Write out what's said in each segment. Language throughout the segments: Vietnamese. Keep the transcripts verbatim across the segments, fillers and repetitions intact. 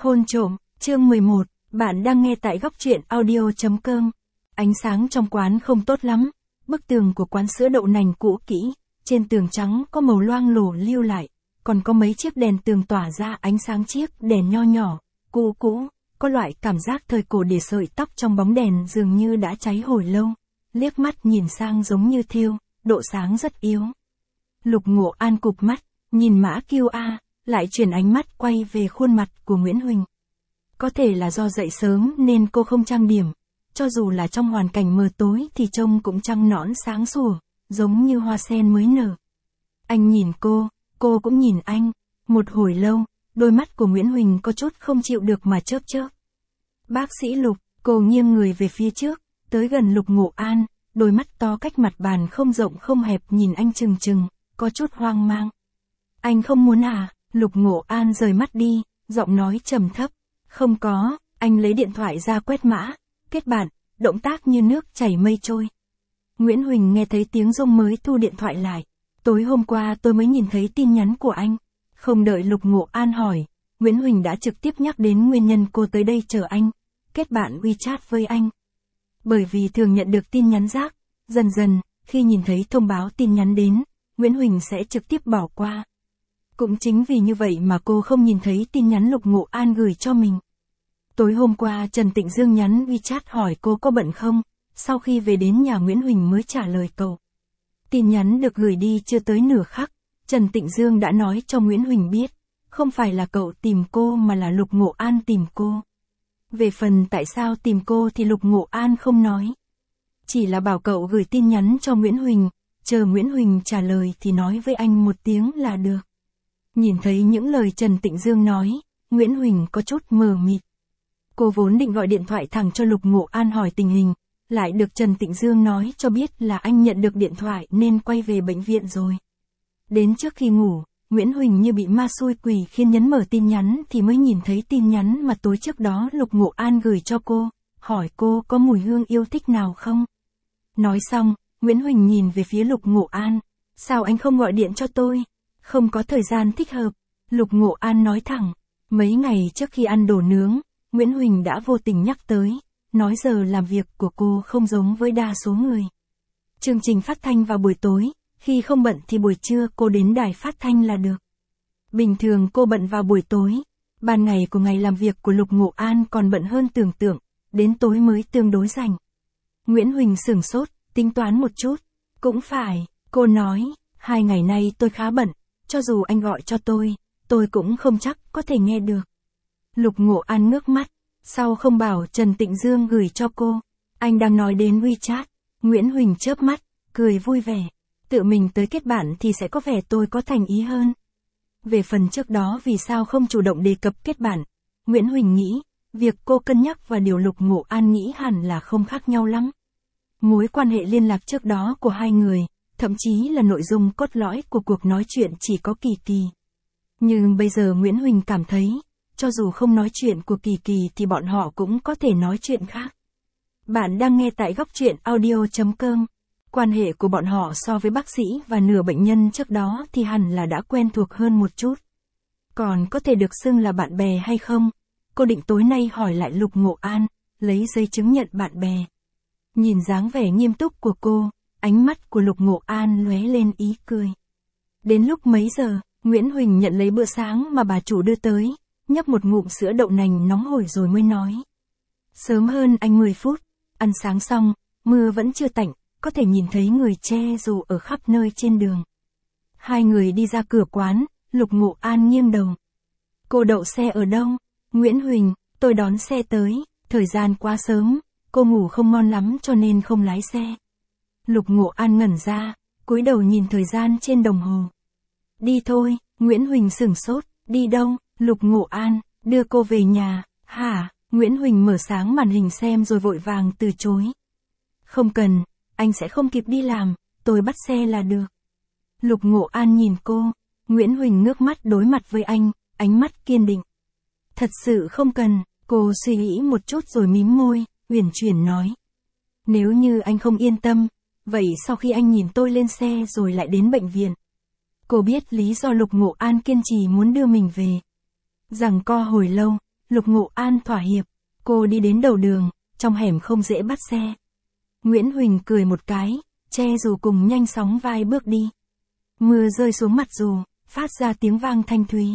Hôn trộm, chương mười một, bạn đang nghe tại góc truyện audio chấm com. Ánh sáng trong quán không tốt lắm, bức tường của quán sữa đậu nành cũ kỹ, trên tường trắng có màu loang lổ lưu lại, còn có mấy chiếc đèn tường tỏa ra ánh sáng chiếc đèn nho nhỏ, cũ cũ, có loại cảm giác thời cổ để sợi tóc trong bóng đèn dường như đã cháy hồi lâu, liếc mắt nhìn sang giống như thiêu, độ sáng rất yếu. Lục Ngộ An cụp mắt, nhìn mã kiu a, lại chuyển ánh mắt quay về khuôn mặt của Nguyễn Huỳnh. Có thể là do dậy sớm nên cô không trang điểm, cho dù là trong hoàn cảnh mờ tối thì trông cũng trăng nõn sáng sủa, giống như hoa sen mới nở. Anh nhìn cô, cô cũng nhìn anh, một hồi lâu, đôi mắt của Nguyễn Huỳnh có chút không chịu được mà chớp chớp. Bác sĩ Lục, cô nghiêng người về phía trước, tới gần Lục Ngộ An, đôi mắt to cách mặt bàn không rộng không hẹp nhìn anh chừng chừng, có chút hoang mang. Anh không muốn à? Lục Ngộ An rời mắt đi, giọng nói trầm thấp. Không có, anh lấy điện thoại ra quét mã, kết bạn, động tác như nước chảy mây trôi. Nguyễn Huỳnh nghe thấy tiếng rung mới thu điện thoại lại. Tối hôm qua tôi mới nhìn thấy tin nhắn của anh. Không đợi Lục Ngộ An hỏi, Nguyễn Huỳnh đã trực tiếp nhắc đến nguyên nhân cô tới đây chờ anh, kết bạn WeChat với anh. Bởi vì thường nhận được tin nhắn rác, dần dần, khi nhìn thấy thông báo tin nhắn đến, Nguyễn Huỳnh sẽ trực tiếp bỏ qua. Cũng chính vì như vậy mà cô không nhìn thấy tin nhắn Lục Ngộ An gửi cho mình. Tối hôm qua Trần Tịnh Dương nhắn WeChat hỏi cô có bận không, sau khi về đến nhà Nguyễn Huỳnh mới trả lời cậu. Tin nhắn được gửi đi chưa tới nửa khắc, Trần Tịnh Dương đã nói cho Nguyễn Huỳnh biết, không phải là cậu tìm cô mà là Lục Ngộ An tìm cô. Về phần tại sao tìm cô thì Lục Ngộ An không nói. Chỉ là bảo cậu gửi tin nhắn cho Nguyễn Huỳnh, chờ Nguyễn Huỳnh trả lời thì nói với anh một tiếng là được. Nhìn thấy những lời Trần Tịnh Dương nói, Nguyễn Huỳnh có chút mờ mịt. Cô vốn định gọi điện thoại thẳng cho Lục Ngộ An hỏi tình hình, lại được Trần Tịnh Dương nói cho biết là anh nhận được điện thoại nên quay về bệnh viện rồi. Đến trước khi ngủ, Nguyễn Huỳnh như bị ma xui quỷ khiến nhấn mở tin nhắn thì mới nhìn thấy tin nhắn mà tối trước đó Lục Ngộ An gửi cho cô, hỏi cô có mùi hương yêu thích nào không. Nói xong, Nguyễn Huỳnh nhìn về phía Lục Ngộ An, sao anh không gọi điện cho tôi? Không có thời gian thích hợp. Lục Ngộ An nói thẳng, mấy ngày trước khi ăn đồ nướng, Nguyễn Huỳnh đã vô tình nhắc tới, nói giờ làm việc của cô không giống với đa số người. Chương trình phát thanh vào buổi tối, khi không bận thì buổi trưa cô đến đài phát thanh là được. Bình thường cô bận vào buổi tối, ban ngày của ngày làm việc của Lục Ngộ An còn bận hơn tưởng tượng, đến tối mới tương đối rảnh. Nguyễn Huỳnh sửng sốt, tính toán một chút, cũng phải, cô nói, hai ngày nay tôi khá bận. Cho dù anh gọi cho tôi, tôi cũng không chắc có thể nghe được. Lục Ngộ An ngước mắt, sao không bảo Trần Tịnh Dương gửi cho cô? Anh đang nói đến WeChat. Nguyễn Huỳnh chớp mắt, cười vui vẻ. Tự mình tới kết bạn thì sẽ có vẻ tôi có thành ý hơn. Về phần trước đó vì sao không chủ động đề cập kết bạn, Nguyễn Huỳnh nghĩ, việc cô cân nhắc và điều Lục Ngộ An nghĩ hẳn là không khác nhau lắm. Mối quan hệ liên lạc trước đó của hai người, thậm chí là nội dung cốt lõi của cuộc nói chuyện chỉ có Kỳ Kỳ. Nhưng bây giờ Nguyễn Huỳnh cảm thấy, cho dù không nói chuyện của Kỳ Kỳ thì bọn họ cũng có thể nói chuyện khác. Bạn đang nghe tại góc truyện audio chấm com. Quan hệ của bọn họ so với bác sĩ và nửa bệnh nhân trước đó thì hẳn là đã quen thuộc hơn một chút. Còn có thể được xưng là bạn bè hay không? Cô định tối nay hỏi lại Lục Ngộ An, lấy giấy chứng nhận bạn bè. Nhìn dáng vẻ nghiêm túc của cô, ánh mắt của Lục Ngộ An lóe lên ý cười. Đến lúc mấy giờ, Nguyễn Huỳnh nhận lấy bữa sáng mà bà chủ đưa tới, nhấp một ngụm sữa đậu nành nóng hổi rồi mới nói. Sớm hơn anh mười phút, ăn sáng xong, mưa vẫn chưa tạnh, có thể nhìn thấy người che dù ở khắp nơi trên đường. Hai người đi ra cửa quán, Lục Ngộ An nghiêng đầu. Cô đậu xe ở đâu? Nguyễn Huỳnh, tôi đón xe tới, thời gian quá sớm, cô ngủ không ngon lắm cho nên không lái xe. Lục Ngộ An ngẩn ra, cúi đầu nhìn thời gian trên đồng hồ. Đi thôi, Nguyễn Huỳnh sửng sốt, đi đâu? Lục Ngộ An, đưa cô về nhà, hả? Nguyễn Huỳnh mở sáng màn hình xem rồi vội vàng từ chối. Không cần, anh sẽ không kịp đi làm, tôi bắt xe là được. Lục Ngộ An nhìn cô, Nguyễn Huỳnh ngước mắt đối mặt với anh, ánh mắt kiên định. Thật sự không cần, cô suy nghĩ một chút rồi mím môi, uyển chuyển nói. Nếu như anh không yên tâm, vậy sau khi anh nhìn tôi lên xe rồi lại đến bệnh viện. Cô biết lý do Lục Ngộ An kiên trì muốn đưa mình về. Rằng co hồi lâu, Lục Ngộ An thỏa hiệp. Cô đi đến đầu đường, trong hẻm không dễ bắt xe. Nguyễn Huỳnh cười một cái, che dù cùng nhanh sóng vai bước đi. Mưa rơi xuống mặt dù, phát ra tiếng vang thanh thúy.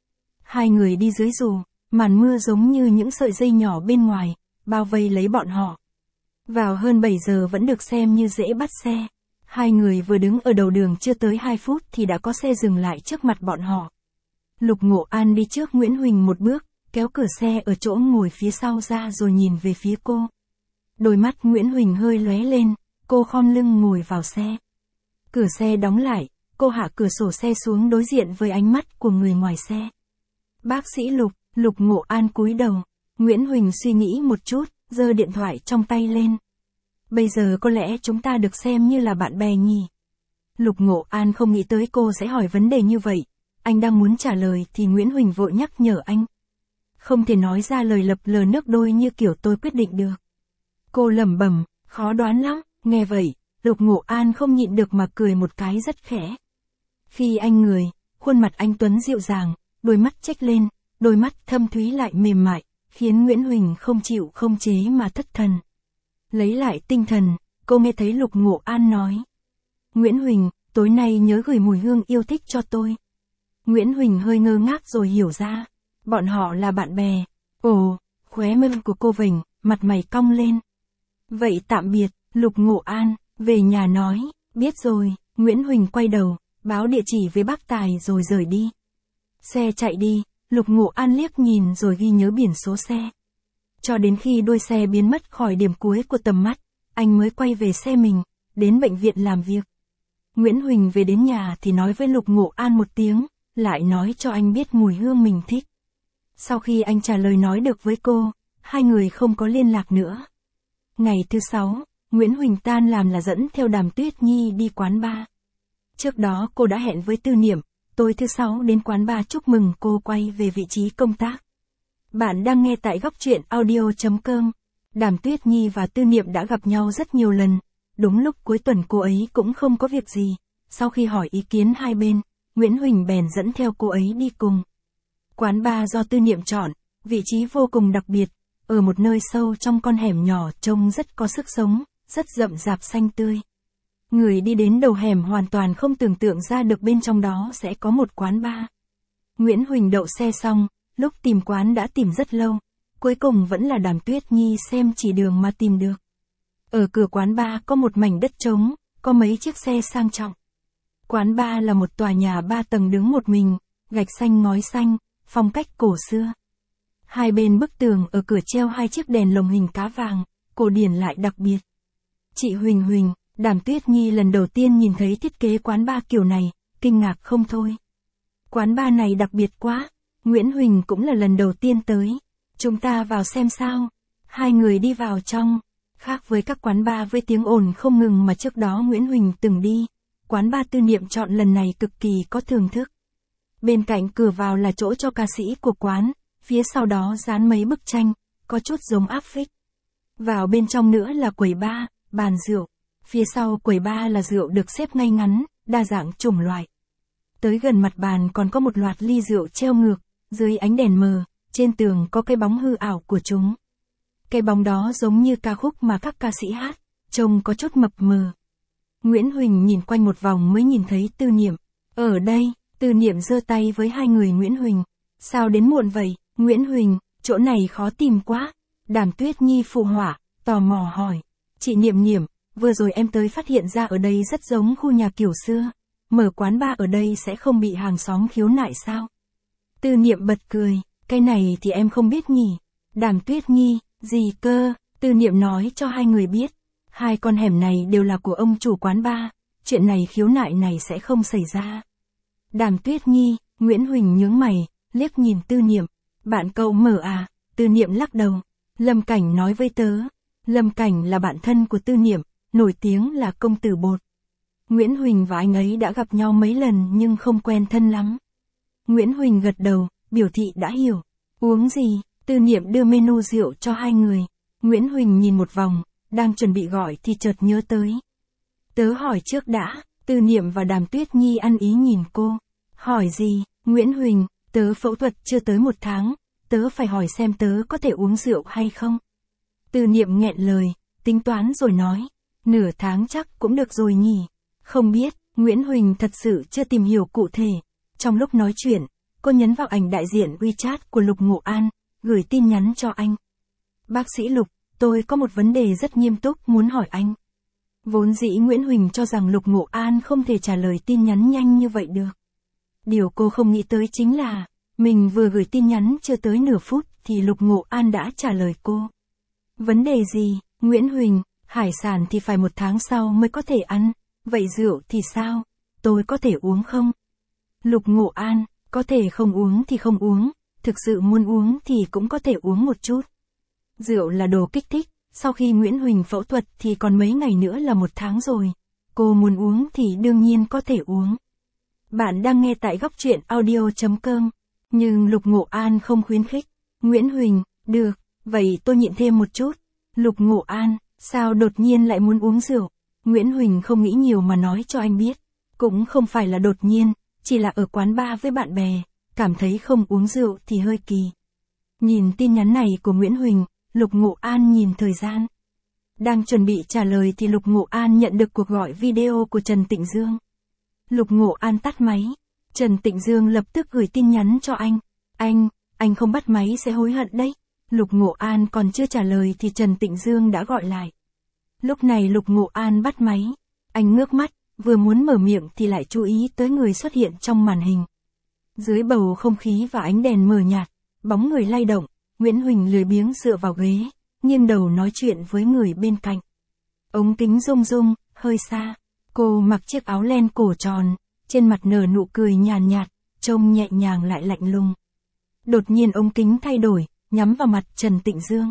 Hai người đi dưới dù, màn mưa giống như những sợi dây nhỏ bên ngoài, bao vây lấy bọn họ. Vào hơn bảy giờ vẫn được xem như dễ bắt xe. Hai người vừa đứng ở đầu đường chưa tới hai phút thì đã có xe dừng lại trước mặt bọn họ. Lục Ngộ An đi trước Nguyễn Huỳnh một bước, kéo cửa xe ở chỗ ngồi phía sau ra rồi nhìn về phía cô. Đôi mắt Nguyễn Huỳnh hơi lóe lên, cô khom lưng ngồi vào xe. Cửa xe đóng lại, cô hạ cửa sổ xe xuống đối diện với ánh mắt của người ngoài xe. Bác sĩ Lục, Lục Ngộ An cúi đầu. Nguyễn Huỳnh suy nghĩ một chút, giơ điện thoại trong tay lên. Bây giờ có lẽ chúng ta được xem như là bạn bè nhỉ? Lục Ngộ An không nghĩ tới cô sẽ hỏi vấn đề như vậy. Anh đang muốn trả lời thì Nguyễn Huỳnh vội nhắc nhở anh. Không thể nói ra lời lập lờ nước đôi như kiểu tôi quyết định được. Cô lẩm bẩm, khó đoán lắm. Nghe vậy, Lục Ngộ An không nhịn được mà cười một cái rất khẽ. Khi anh người, khuôn mặt anh tuấn dịu dàng, đôi mắt chếch lên, đôi mắt thâm thúy lại mềm mại, khiến Nguyễn Huỳnh không chịu không chế mà thất thần. Lấy lại tinh thần, cô nghe thấy Lục Ngộ An nói. Nguyễn Huỳnh, tối nay nhớ gửi mùi hương yêu thích cho tôi. Nguyễn Huỳnh hơi ngơ ngác rồi hiểu ra. Bọn họ là bạn bè. Ồ, khóe môi của cô vểnh, mặt mày cong lên. Vậy tạm biệt, Lục Ngộ An, về nhà nói. Biết rồi, Nguyễn Huỳnh quay đầu, báo địa chỉ với bác Tài rồi rời đi. Xe chạy đi, Lục Ngộ An liếc nhìn rồi ghi nhớ biển số xe. Cho đến khi đuôi xe biến mất khỏi điểm cuối của tầm mắt, anh mới quay về xe mình, đến bệnh viện làm việc. Nguyễn Huỳnh về đến nhà thì nói với Lục Ngộ An một tiếng, lại nói cho anh biết mùi hương mình thích. Sau khi anh trả lời nói được với cô, hai người không có liên lạc nữa. Ngày thứ sáu, Nguyễn Huỳnh tan làm là dẫn theo Đàm Tuyết Nhi đi quán bar. Trước đó cô đã hẹn với Tư Niệm, tối thứ sáu đến quán bar chúc mừng cô quay về vị trí công tác. Bạn đang nghe tại góc truyện audio chấm com. Đàm Tuyết Nhi và Tư Niệm đã gặp nhau rất nhiều lần. Đúng lúc cuối tuần cô ấy cũng không có việc gì. Sau khi hỏi ý kiến hai bên, Nguyễn Huỳnh bèn dẫn theo cô ấy đi cùng. Quán bar do Tư Niệm chọn, vị trí vô cùng đặc biệt, ở một nơi sâu trong con hẻm nhỏ trông rất có sức sống, rất rậm rạp xanh tươi. Người đi đến đầu hẻm hoàn toàn không tưởng tượng ra được bên trong đó sẽ có một quán bar. Nguyễn Huỳnh đậu xe xong, lúc tìm quán đã tìm rất lâu, cuối cùng vẫn là Đàm Tuyết Nhi xem chỉ đường mà tìm được. Ở cửa quán bar có một mảnh đất trống, có mấy chiếc xe sang trọng. Quán bar là một tòa nhà ba tầng đứng một mình, gạch xanh ngói xanh, phong cách cổ xưa. Hai bên bức tường ở cửa treo hai chiếc đèn lồng hình cá vàng, cổ điển lại đặc biệt. Chị Huỳnh Huỳnh, Đàm Tuyết Nhi lần đầu tiên nhìn thấy thiết kế quán bar kiểu này, kinh ngạc không thôi. Quán bar này đặc biệt quá, Nguyễn Huỳnh cũng là lần đầu tiên tới. Chúng ta vào xem sao. Hai người đi vào trong. Khác với các quán bar với tiếng ồn không ngừng mà trước đó Nguyễn Huỳnh từng đi, quán bar Tư Niệm chọn lần này cực kỳ có thưởng thức. Bên cạnh cửa vào là chỗ cho ca sĩ của quán, phía sau đó dán mấy bức tranh, có chút giống áp phích. Vào bên trong nữa là quầy bar, bàn rượu. Phía sau quầy bar là rượu được xếp ngay ngắn, đa dạng chủng loại. Tới gần mặt bàn còn có một loạt ly rượu treo ngược, dưới ánh đèn mờ, trên tường có cái bóng hư ảo của chúng. Cái bóng đó giống như ca khúc mà các ca sĩ hát, trông có chút mập mờ. Nguyễn Huỳnh nhìn quanh một vòng mới nhìn thấy Tư Niệm. Ở đây, Tư Niệm giơ tay với hai người Nguyễn Huỳnh. Sao đến muộn vậy, Nguyễn Huỳnh, chỗ này khó tìm quá. Đàm Tuyết Nhi phụ họa, tò mò hỏi. Chị Niệm Niệm, vừa rồi em tới phát hiện ra ở đây rất giống khu nhà kiểu xưa. Mở quán bar ở đây sẽ không bị hàng xóm khiếu nại sao? Tư Niệm bật cười, cái này thì em không biết nhỉ. Đàm Tuyết Nhi, gì cơ? Tư Niệm nói cho hai người biết. Hai con hẻm này đều là của ông chủ quán bar, chuyện này khiếu nại này sẽ không xảy ra. Đàm Tuyết Nhi, Nguyễn Huỳnh nhướng mày, liếc nhìn Tư Niệm. Bạn cậu mở à? Tư Niệm lắc đầu. Lâm Cảnh nói với tớ. Lâm Cảnh là bạn thân của Tư Niệm, nổi tiếng là công tử bột. Nguyễn Huỳnh và anh ấy đã gặp nhau mấy lần nhưng không quen thân lắm. Nguyễn Huỳnh gật đầu, biểu thị đã hiểu. Uống gì? Tư Niệm đưa menu rượu cho hai người. Nguyễn Huỳnh nhìn một vòng, đang chuẩn bị gọi thì chợt nhớ tới. Tớ hỏi trước đã. Tư Niệm và Đàm Tuyết Nhi ăn ý nhìn cô. Hỏi gì? Nguyễn Huỳnh, tớ phẫu thuật chưa tới một tháng, tớ phải hỏi xem tớ có thể uống rượu hay không. Từ Niệm nghẹn lời, tính toán rồi nói, nửa tháng chắc cũng được rồi nhỉ. Không biết, Nguyễn Huỳnh thật sự chưa tìm hiểu cụ thể. Trong lúc nói chuyện, cô nhấn vào ảnh đại diện WeChat của Lục Ngộ An, gửi tin nhắn cho anh. Bác sĩ Lục, tôi có một vấn đề rất nghiêm túc muốn hỏi anh. Vốn dĩ Nguyễn Huỳnh cho rằng Lục Ngộ An không thể trả lời tin nhắn nhanh như vậy được. Điều cô không nghĩ tới chính là, mình vừa gửi tin nhắn chưa tới nửa phút thì Lục Ngộ An đã trả lời cô. Vấn đề gì, Nguyễn Huỳnh, hải sản thì phải một tháng sau mới có thể ăn, vậy rượu thì sao, tôi có thể uống không? Lục Ngộ An, có thể không uống thì không uống, thực sự muốn uống thì cũng có thể uống một chút. Rượu là đồ kích thích, sau khi Nguyễn Huỳnh phẫu thuật thì còn mấy ngày nữa là một tháng rồi. Cô muốn uống thì đương nhiên có thể uống. Bạn đang nghe tại góc truyện audio chấm com. Nhưng Lục Ngộ An không khuyến khích. Nguyễn Huỳnh, được, vậy tôi nhịn thêm một chút. Lục Ngộ An, sao đột nhiên lại muốn uống rượu? Nguyễn Huỳnh không nghĩ nhiều mà nói cho anh biết. Cũng không phải là đột nhiên, chỉ là ở quán bar với bạn bè, cảm thấy không uống rượu thì hơi kỳ. Nhìn tin nhắn này của Nguyễn Huỳnh, Lục Ngộ An nhìn thời gian. Đang chuẩn bị trả lời thì Lục Ngộ An nhận được cuộc gọi video của Trần Tịnh Dương. Lục Ngộ An tắt máy. Trần Tịnh Dương lập tức gửi tin nhắn cho anh. Anh, anh không bắt máy sẽ hối hận đấy. Lục Ngộ An còn chưa trả lời thì Trần Tịnh Dương đã gọi lại. Lúc này Lục Ngộ An bắt máy. Anh ngước mắt, vừa muốn mở miệng thì lại chú ý tới người xuất hiện trong màn hình. Dưới bầu không khí và ánh đèn mờ nhạt, bóng người lay động, Nguyễn Huỳnh lười biếng dựa vào ghế, nghiêng đầu nói chuyện với người bên cạnh. Ống kính rung rung, hơi xa. Cô mặc chiếc áo len cổ tròn, trên mặt nở nụ cười nhàn nhạt, trông nhẹ nhàng lại lạnh lùng. Đột nhiên ống kính thay đổi, nhắm vào mặt Trần Tịnh Dương.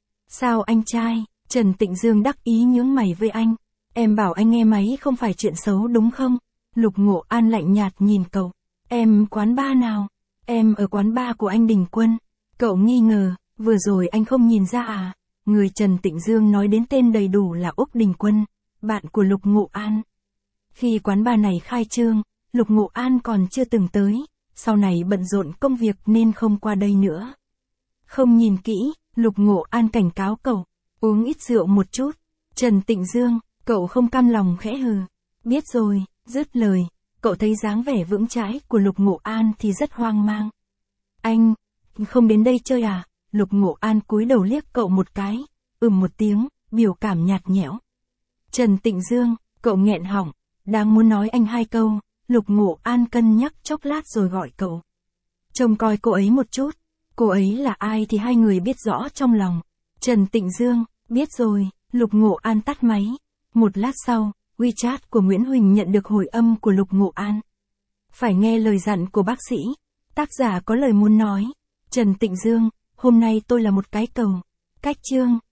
Sao anh trai? Trần Tịnh Dương đắc ý nhướng mày với anh. Em bảo anh nghe máy không phải chuyện xấu đúng không? Lục Ngộ An lạnh nhạt nhìn cậu. Em quán bar nào? Em ở quán bar của anh Đình Quân. Cậu nghi ngờ, vừa rồi anh không nhìn ra à? Người Trần Tịnh Dương nói đến tên đầy đủ là Úc Đình Quân, bạn của Lục Ngộ An. Khi quán bar này khai trương, Lục Ngộ An còn chưa từng tới, sau này bận rộn công việc nên không qua đây nữa. Không nhìn kỹ, Lục Ngộ An cảnh cáo cậu, uống ít rượu một chút. Trần Tịnh Dương, cậu không cam lòng khẽ hừ. Biết rồi, dứt lời, cậu thấy dáng vẻ vững chãi của Lục Ngộ An thì rất hoang mang. Anh, không đến đây chơi à? Lục Ngộ An cúi đầu liếc cậu một cái, ừm một tiếng, biểu cảm nhạt nhẽo. Trần Tịnh Dương, cậu nghẹn họng, đang muốn nói anh hai câu, Lục Ngộ An cân nhắc chốc lát rồi gọi cậu. Trông coi cô ấy một chút, cô ấy là ai thì hai người biết rõ trong lòng. Trần Tịnh Dương, biết rồi, Lục Ngộ An tắt máy. Một lát sau, WeChat của Nguyễn Huỳnh nhận được hồi âm của Lục Ngộ An. Phải nghe lời dặn của bác sĩ, tác giả có lời muốn nói. Trần Tịnh Dương, hôm nay tôi là một cái cầu. Cách chương.